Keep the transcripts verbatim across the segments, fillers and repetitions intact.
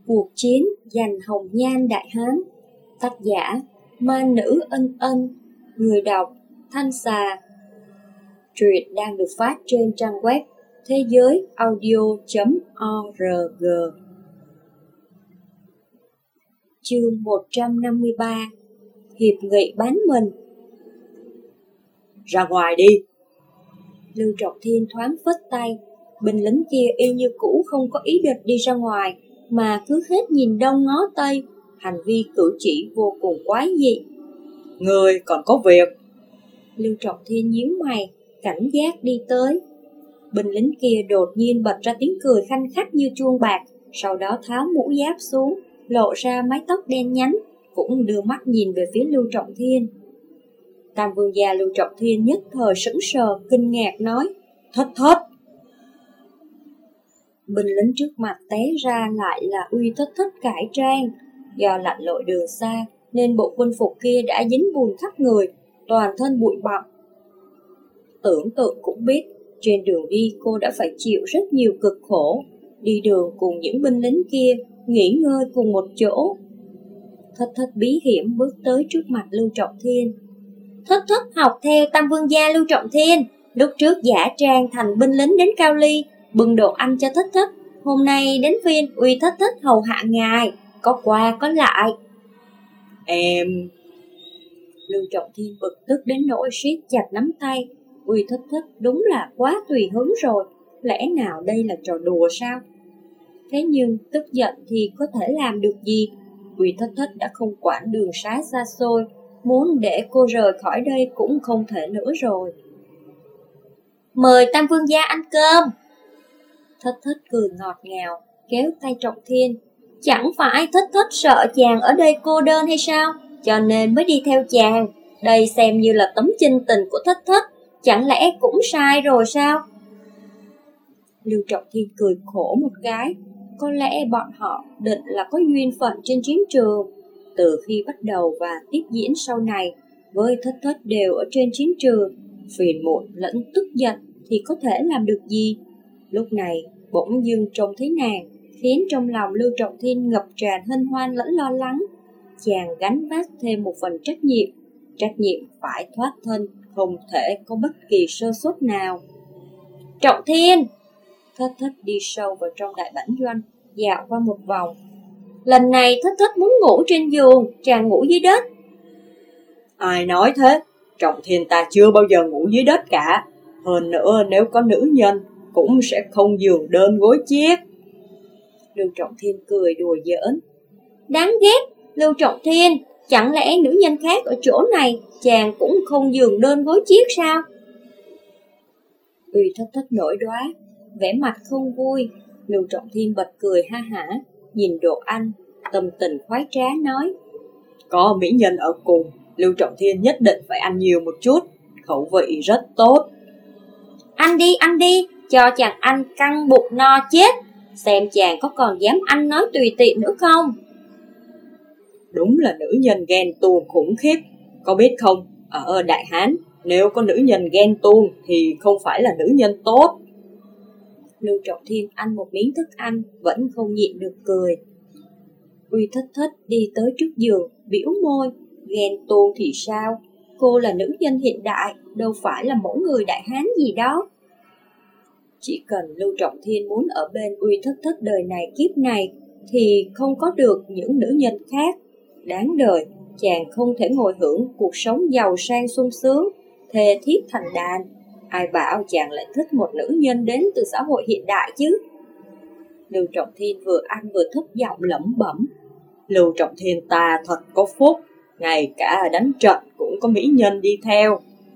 Cuộc chiến giành hồng nhan Đại Hán. Tác giả Ma Nữ Ân Ân. Người đọc Thanh Xà. Truyện đang được phát trên trang web thế giới audio chấm org. Chương một trăm năm mươi ba. Hiệp nghị bán mình. Ra ngoài đi. Lưu Trọng Thiên thoáng phất tay. Binh lính kia y như cũ không có ý định đi ra ngoài, mà cứ hết nhìn đông ngó tây, hành vi cử chỉ vô cùng quái dị. Người còn có việc. Lưu Trọng Thiên nhíu mày, cảnh giác đi tới. Binh lính kia đột nhiên bật ra tiếng cười khanh khách như chuông bạc, sau đó tháo mũ giáp xuống, lộ ra mái tóc đen nhánh, cũng đưa mắt nhìn về phía Lưu Trọng Thiên. Tam vương gia Lưu Trọng Thiên nhất thời sững sờ, kinh ngạc nói: Thất thất. Binh lính trước mặt té ra lại là Uy Thất Thất cải trang. Do lặn lội đường xa nên bộ quân phục kia đã dính bùn khắp người, toàn thân bụi bặm. Tưởng tượng cũng biết, trên đường đi cô đã phải chịu rất nhiều cực khổ, đi đường cùng những binh lính kia, nghỉ ngơi cùng một chỗ. Thất Thất bí hiểm bước tới trước mặt Lưu Trọng Thiên. Thất Thất học theo Tam vương gia Lưu Trọng Thiên, lúc trước giả trang thành binh lính đến Cao Ly, bưng đồ ăn cho Thất Thất. Hôm nay đến phiên Uy Thất Thất hầu hạ ngài, có qua có lại. Em... Lưu Trọng Thiên bực tức đến nỗi siết chặt nắm tay. Uy Thất Thất đúng là quá tùy hứng rồi, lẽ nào đây là trò đùa sao? Thế nhưng tức giận thì có thể làm được gì? Uy Thất Thất đã không quản đường xá xa xôi, muốn để cô rời khỏi đây cũng không thể nữa rồi. Mời Tam vương gia ăn cơm. Thất Thất cười ngọt ngào, kéo tay Trọng Thiên. Chẳng phải Thất Thất sợ chàng ở đây cô đơn hay sao, cho nên mới đi theo chàng. Đây xem như là tấm chinh tình của Thất Thất, chẳng lẽ cũng sai rồi sao? Lưu Trọng Thiên cười khổ một cái. Có lẽ bọn họ định là có duyên phận trên chiến trường. Từ khi bắt đầu và tiếp diễn sau này, với Thất Thất đều ở trên chiến trường, phiền muộn lẫn tức giận thì có thể làm được gì? Lúc này bỗng dưng trông thấy nàng, khiến trong lòng Lưu Trọng Thiên ngập tràn hân hoan lẫn lo lắng. Chàng gánh vác thêm một phần trách nhiệm, trách nhiệm phải thoát thân, không thể có bất kỳ sơ suất nào. Trọng Thiên! Thất Thất đi sâu vào trong đại bản doanh, dạo qua một vòng. Lần này Thất Thất muốn ngủ trên giường, chàng ngủ dưới đất. Ai nói thế? Trọng Thiên ta chưa bao giờ ngủ dưới đất cả. Hơn nữa nếu có nữ nhân cũng sẽ không giường đơn gối chiếc. Lưu Trọng Thiên cười đùa giỡn. Đáng ghét, Lưu Trọng Thiên, chẳng lẽ nữ nhân khác ở chỗ này chàng cũng không giường đơn gối chiếc sao? Uy Thất Thất nổi đoá, vẻ mặt không vui. Lưu Trọng Thiên bật cười ha hả, nhìn đồ ăn, tâm tình khoái trá nói: Có mỹ nhân ở cùng, Lưu Trọng Thiên nhất định phải ăn nhiều một chút, khẩu vị rất tốt. Ăn đi, ăn đi, cho chàng ăn căng bụng no chết, xem chàng có còn dám ăn nói tùy tiện nữa không? Đúng là nữ nhân ghen tuông khủng khiếp, có biết không, ở Đại Hán, nếu có nữ nhân ghen tuông thì không phải là nữ nhân tốt. Lưu Trọng Thiên ăn một miếng thức ăn, vẫn không nhịn được cười. Uy Thất Thất đi tới trước giường, bĩu môi, ghen tuông thì sao? Cô là nữ nhân hiện đại, đâu phải là mẫu người Đại Hán gì đó. Chỉ cần Lưu Trọng Thiên muốn ở bên Uy Thất Thất đời này kiếp này, thì không có được những nữ nhân khác. Đáng đời, chàng không thể ngồi hưởng cuộc sống giàu sang sung sướng, thề thiếp thành đàn. Ai bảo chàng lại thích một nữ nhân đến từ xã hội hiện đại chứ? Lưu Trọng Thiên vừa ăn vừa thấp giọng lẩm bẩm. Lưu Trọng Thiên ta thật có phúc, ngay cả đánh trận cũng có mỹ nhân đi theo.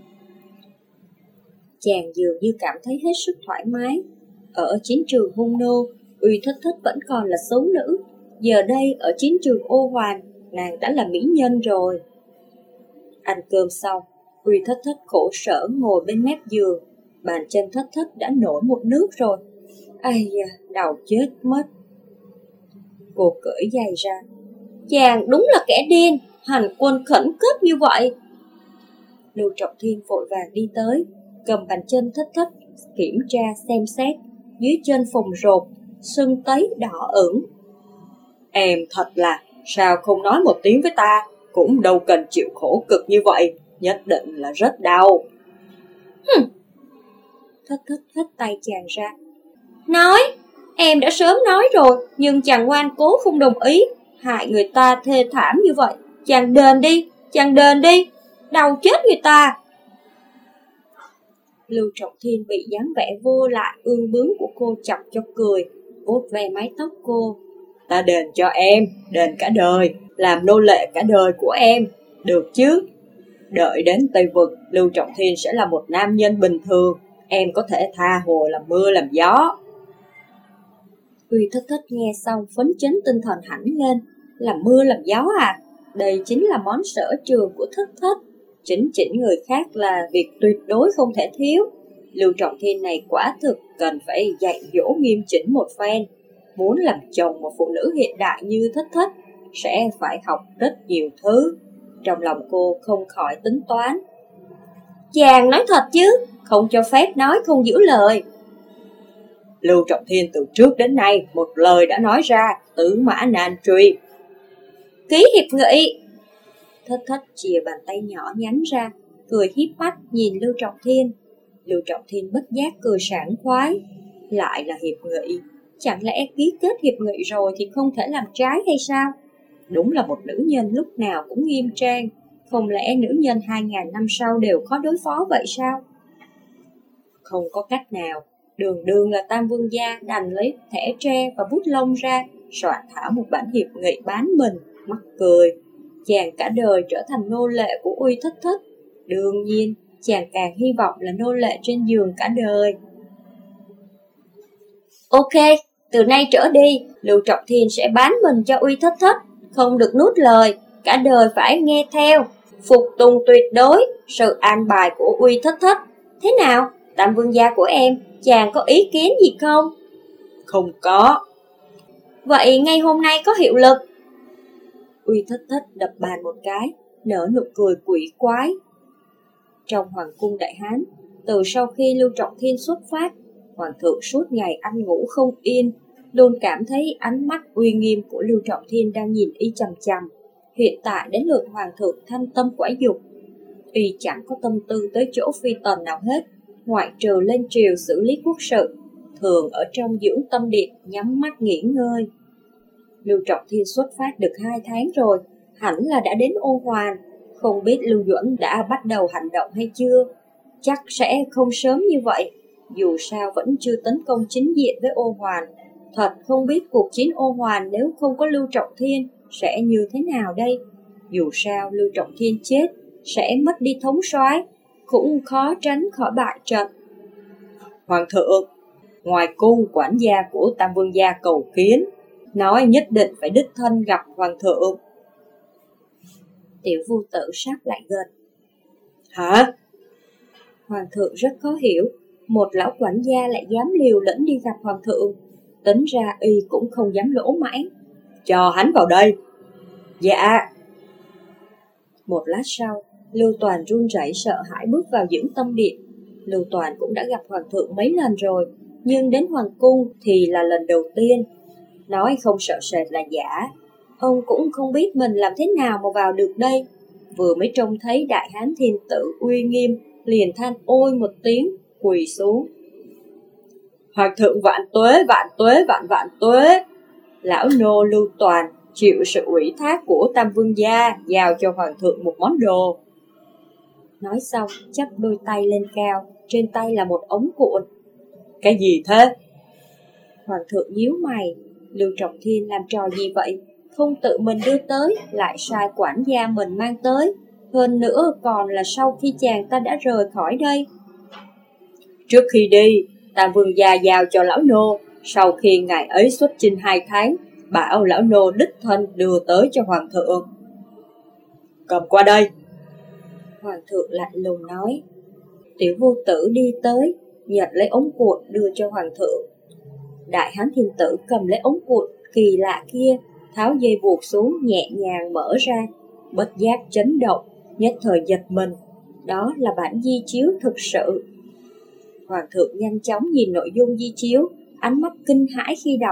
Chàng dường như cảm thấy hết sức thoải mái. Ở chiến trường hung nô, Uy Thất Thất vẫn còn là xấu nữ. Giờ đây ở chiến trường ô hoàn, nàng đã là mỹ nhân rồi. Ăn cơm xong, Uy Thất Thất khổ sở ngồi bên mép giường. Bàn chân Thất Thất đã nổi một nước rồi. Ai da, đầu chết mất. Cô cởi giày ra. Chàng đúng là kẻ điên, hành quân khẩn cấp như vậy. Lưu Trọng Thiên vội vàng đi tới, cầm bàn chân Thất Thất kiểm tra xem xét. Dưới chân phồng rộp, sưng tấy đỏ ửng. Em thật là, sao không nói một tiếng với ta, cũng đâu cần chịu khổ cực như vậy, nhất định là rất đau. Hừm. Thất thất hất tay chàng ra. Nói, em đã sớm nói rồi, nhưng chàng ngoan cố không đồng ý, hại người ta thê thảm như vậy. Chàng đền đi, chàng đền đi, đau chết người ta. Lưu Trọng Thiên bị dáng vẻ vô lại ương bướng của cô chọc cho cười, vuốt ve mái tóc cô. Ta đền cho em, đền cả đời, làm nô lệ cả đời của em, được chứ? Đợi đến Tây Vực, Lưu Trọng Thiên sẽ là một nam nhân bình thường, em có thể tha hồ làm mưa làm gió. Uy Thất Thất nghe xong phấn chấn tinh thần hẳn lên. Làm mưa làm gió à? Đây chính là món sở trường của Thất Thất. Chính chỉnh người khác là việc tuyệt đối không thể thiếu. Lưu Trọng Thiên này quả thực cần phải dạy dỗ nghiêm chỉnh một phen. Muốn làm chồng một phụ nữ hiện đại như Thất Thất sẽ phải học rất nhiều thứ. Trong lòng cô không khỏi tính toán. Chàng nói thật chứ, không cho phép nói không giữ lời. Lưu Trọng Thiên từ trước đến nay một lời đã nói ra, tứ mã nan truy. Ký hiệp nghị. Thất Thất chìa bàn tay nhỏ nhắn ra, cười híp mắt nhìn Lưu Trọng Thiên. Lưu Trọng Thiên bất giác cười sảng khoái. Lại là hiệp nghị, chẳng lẽ ký kết hiệp nghị rồi thì không thể làm trái hay sao? Đúng là một nữ nhân lúc nào cũng nghiêm trang, không lẽ nữ nhân hai ngàn năm sau đều khó đối phó vậy sao? Không có cách nào, đường đường là Tam Vương gia đành lấy thẻ tre và bút lông ra, soạn thảo một bản hiệp nghị bán mình, mắc cười. Chàng cả đời trở thành nô lệ của Uy Thất Thất, đương nhiên chàng càng hy vọng là nô lệ trên giường cả đời. Ok, từ nay trở đi, Lưu Trọng Thiên sẽ bán mình cho Uy Thất Thất, không được nuốt lời, cả đời phải nghe theo, phục tùng tuyệt đối sự an bài của Uy Thất Thất. Thế nào, Tam Vương gia của em, chàng có ý kiến gì không? Không có. Vậy ngay hôm nay có hiệu lực. Uy Thất Thất đập bàn một cái, nở nụ cười quỷ quái. Trong Hoàng cung Đại Hán, từ sau khi Lưu Trọng Thiên xuất phát, Hoàng thượng suốt ngày ăn ngủ không yên, luôn cảm thấy ánh mắt uy nghiêm của Lưu Trọng Thiên đang nhìn y chằm chằm. Hiện tại đến lượt Hoàng thượng thanh tâm quả dục, y chẳng có tâm tư tới chỗ phi tần nào hết, ngoại trừ lên triều xử lý quốc sự, thường ở trong dưỡng tâm điện nhắm mắt nghỉ ngơi. Lưu Trọng Thiên xuất phát được hai tháng rồi, hẳn là đã đến Ô Hoàn, không biết Lưu Duẩn đã bắt đầu hành động hay chưa. Chắc sẽ không sớm như vậy, dù sao vẫn chưa tấn công chính diện với Ô Hoàn. Thật không biết cuộc chiến Ô Hoàn nếu không có Lưu Trọng Thiên sẽ như thế nào đây. Dù sao Lưu Trọng Thiên chết sẽ mất đi thống soái, cũng khó tránh khỏi bại trận. Hoàng thượng, ngoài cung quản gia của Tam Vương gia cầu kiến, nói nhất định phải đích thân gặp Hoàng thượng. Tiểu Vu Tử sắp lại gần. Hả? Hoàng thượng rất khó hiểu, một lão quản gia lại dám liều lĩnh đi gặp Hoàng thượng. Tính ra y cũng không dám lỗ mãng. Cho hắn vào đây. Dạ. Một lát sau, Lưu Toàn run rẩy sợ hãi bước vào dưỡng tâm điện. Lưu Toàn cũng đã gặp Hoàng thượng mấy lần rồi, nhưng đến Hoàng cung thì là lần đầu tiên. Nói không sợ sệt là giả. Ông cũng không biết mình làm thế nào mà vào được đây. Vừa mới trông thấy Đại Hán Thiên Tử uy nghiêm, liền than ôi một tiếng, quỳ xuống. Hoàng thượng vạn tuế, vạn tuế, vạn vạn tuế. Lão nô Lưu Toàn chịu sự ủy thác của Tam Vương gia, giao cho Hoàng thượng một món đồ. Nói xong, chắp đôi tay lên cao, trên tay là một ống cuộn. Cái gì thế? Hoàng thượng nhíu mày, Lưu Trọng Thiên làm trò gì vậy? Không tự mình đưa tới, lại sai quản gia mình mang tới. Hơn nữa còn là sau khi chàng ta đã rời khỏi đây. Trước khi đi, Tam Vương gia giao cho lão nô, sau khi ngài ấy xuất chinh hai tháng, bảo lão nô đích thân đưa tới cho Hoàng thượng. Cầm qua đây. Hoàng thượng lạnh lùng nói. Tiểu Vô Tử đi tới, nhặt lấy ống cuộn đưa cho Hoàng thượng. Đại Hán Thiên Tử cầm lấy ống cuộn kỳ lạ kia, tháo dây buộc xuống nhẹ nhàng mở ra, bất giác chấn động, nhất thời giật mình. Đó là bản di chiếu thực sự. Hoàng thượng nhanh chóng nhìn nội dung di chiếu, ánh mắt kinh hãi khi đọc.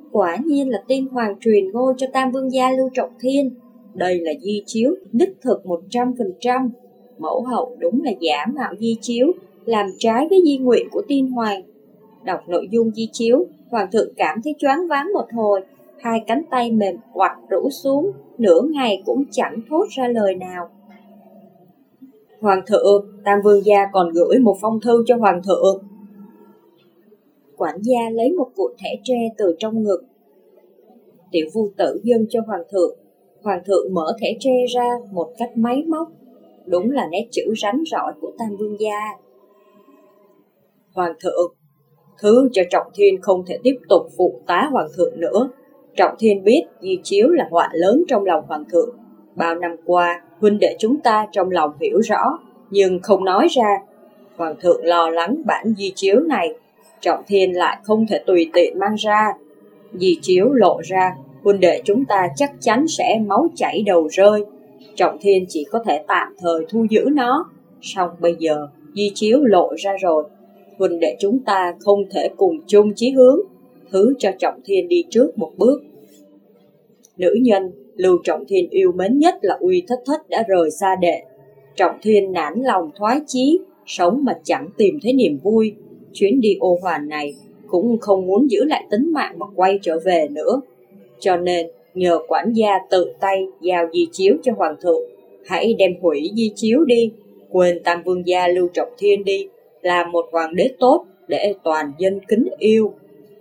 Quả nhiên là tiên hoàng truyền ngôi cho Tam Vương gia Lưu Trọng Thiên. Đây là di chiếu đích thực một trăm phần trăm. Mẫu hậu đúng là giả mạo di chiếu, làm trái với di nguyện của tiên hoàng. Đọc nội dung di chiếu, hoàng thượng cảm thấy choáng váng một hồi, hai cánh tay mềm oặt rũ xuống, nửa ngày cũng chẳng thốt ra lời nào. Hoàng thượng, Tam Vương gia còn gửi một phong thư cho hoàng thượng. Quản gia lấy một cuộn thẻ tre từ trong ngực. Tiểu Vu Tử dâng cho hoàng thượng. Hoàng thượng mở thẻ tre ra một cách máy móc. Đúng là nét chữ rắn rỏi của Tam Vương gia. Hoàng thượng, thứ cho Trọng Thiên không thể tiếp tục phụ tá hoàng thượng nữa. Trọng Thiên biết di chiếu là họa lớn trong lòng hoàng thượng. Bao năm qua, huynh đệ chúng ta trong lòng hiểu rõ, nhưng không nói ra. Hoàng thượng lo lắng bản di chiếu này, Trọng Thiên lại không thể tùy tiện mang ra. Di chiếu lộ ra, huynh đệ chúng ta chắc chắn sẽ máu chảy đầu rơi. Trọng Thiên chỉ có thể tạm thời thu giữ nó. Song bây giờ, di chiếu lộ ra rồi, huynh đệ chúng ta không thể cùng chung chí hướng. Thứ cho Trọng Thiên đi trước một bước. Nữ nhân Lưu Trọng Thiên yêu mến nhất là Uy Thất Thất đã rời xa đệ. Trọng Thiên nản lòng thoái chí, sống mà chẳng tìm thấy niềm vui. Chuyến đi ô hoàn này cũng không muốn giữ lại tính mạng mà quay trở về nữa. Cho nên nhờ quản gia tự tay giao di chiếu cho hoàng thượng. Hãy đem hủy di chiếu đi, quên Tam Vương gia Lưu Trọng Thiên đi, làm một hoàng đế tốt để toàn dân kính yêu.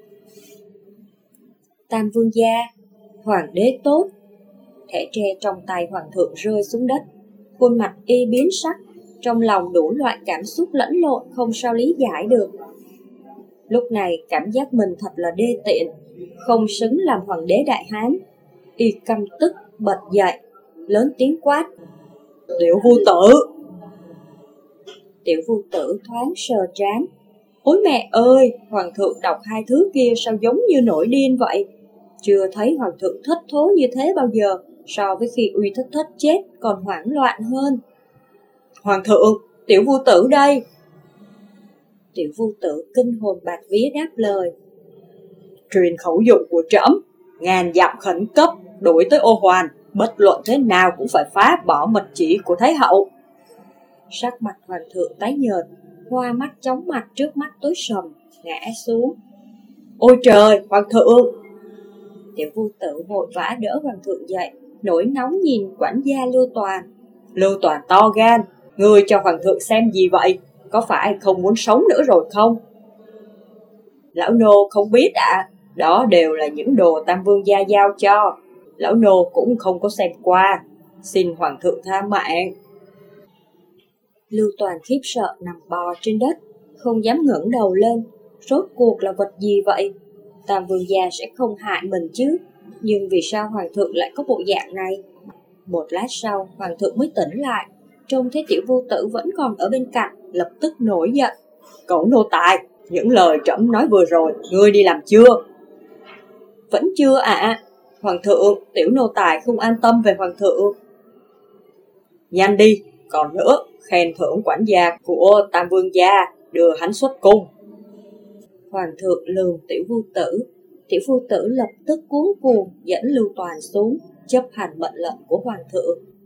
Tam Vương gia, hoàng đế tốt. Thẻ tre trong tay hoàng thượng rơi xuống đất. Khuôn mặt y biến sắc, trong lòng đủ loại cảm xúc lẫn lộn không sao lý giải được. Lúc này cảm giác mình thật là đê tiện, không xứng làm hoàng đế Đại Hán. Y căm tức bật dậy, lớn tiếng quát: Tiểu Vu Tử! Tiểu Vu Tử thoáng sờ trán. Ôi mẹ ơi, hoàng thượng đọc hai thứ kia sao giống như nổi điên vậy? Chưa thấy hoàng thượng thất thố như thế bao giờ, so với khi Uy Thất Thất chết còn hoảng loạn hơn. Hoàng thượng, Tiểu Vu Tử đây! Tiểu Vu Tử kinh hồn bạt vía đáp lời. Truyền khẩu dụ của trẫm, ngàn dặm khẩn cấp, đuổi tới ô hoàn, bất luận thế nào cũng phải phá bỏ mật chỉ của Thái hậu. Sắc mặt hoàng thượng tái nhợt, hoa mắt chóng mặt trước mắt tối sầm, ngã xuống. Ôi trời, hoàng thượng! Tiểu Vu Tử vội vã đỡ hoàng thượng dậy, nổi nóng nhìn quản gia Lưu Toàn. Lưu Toàn to gan, ngươi cho hoàng thượng xem gì vậy? Có phải không muốn sống nữa rồi không? Lão nô không biết ạ, à, đó đều là những đồ Tam Vương gia giao cho. Lão nô cũng không có xem qua, xin hoàng thượng tha mạng. Lưu Toàn khiếp sợ nằm bò trên đất, không dám ngẩng đầu lên. Rốt cuộc là vật gì vậy? Tam Vương gia sẽ không hại mình chứ, nhưng vì sao hoàng thượng lại có bộ dạng này? Một lát sau, hoàng thượng mới tỉnh lại, trông thấy Tiểu Vô Tử vẫn còn ở bên cạnh, lập tức nổi giận. Cẩu nô tài, những lời trẫm nói vừa rồi, ngươi đi làm chưa? Vẫn chưa ạ. À. Hoàng thượng, tiểu nô tài không an tâm về hoàng thượng. Nhanh đi, còn nữa, khen thưởng quản gia của Tam Vương gia, đưa hắn xuất cung. Hoàng thượng lườm Tiểu Vu Tử. Tiểu Vu Tử lập tức cuống cuồng dẫn Lưu Toàn xuống, chấp hành mệnh lệnh của hoàng thượng.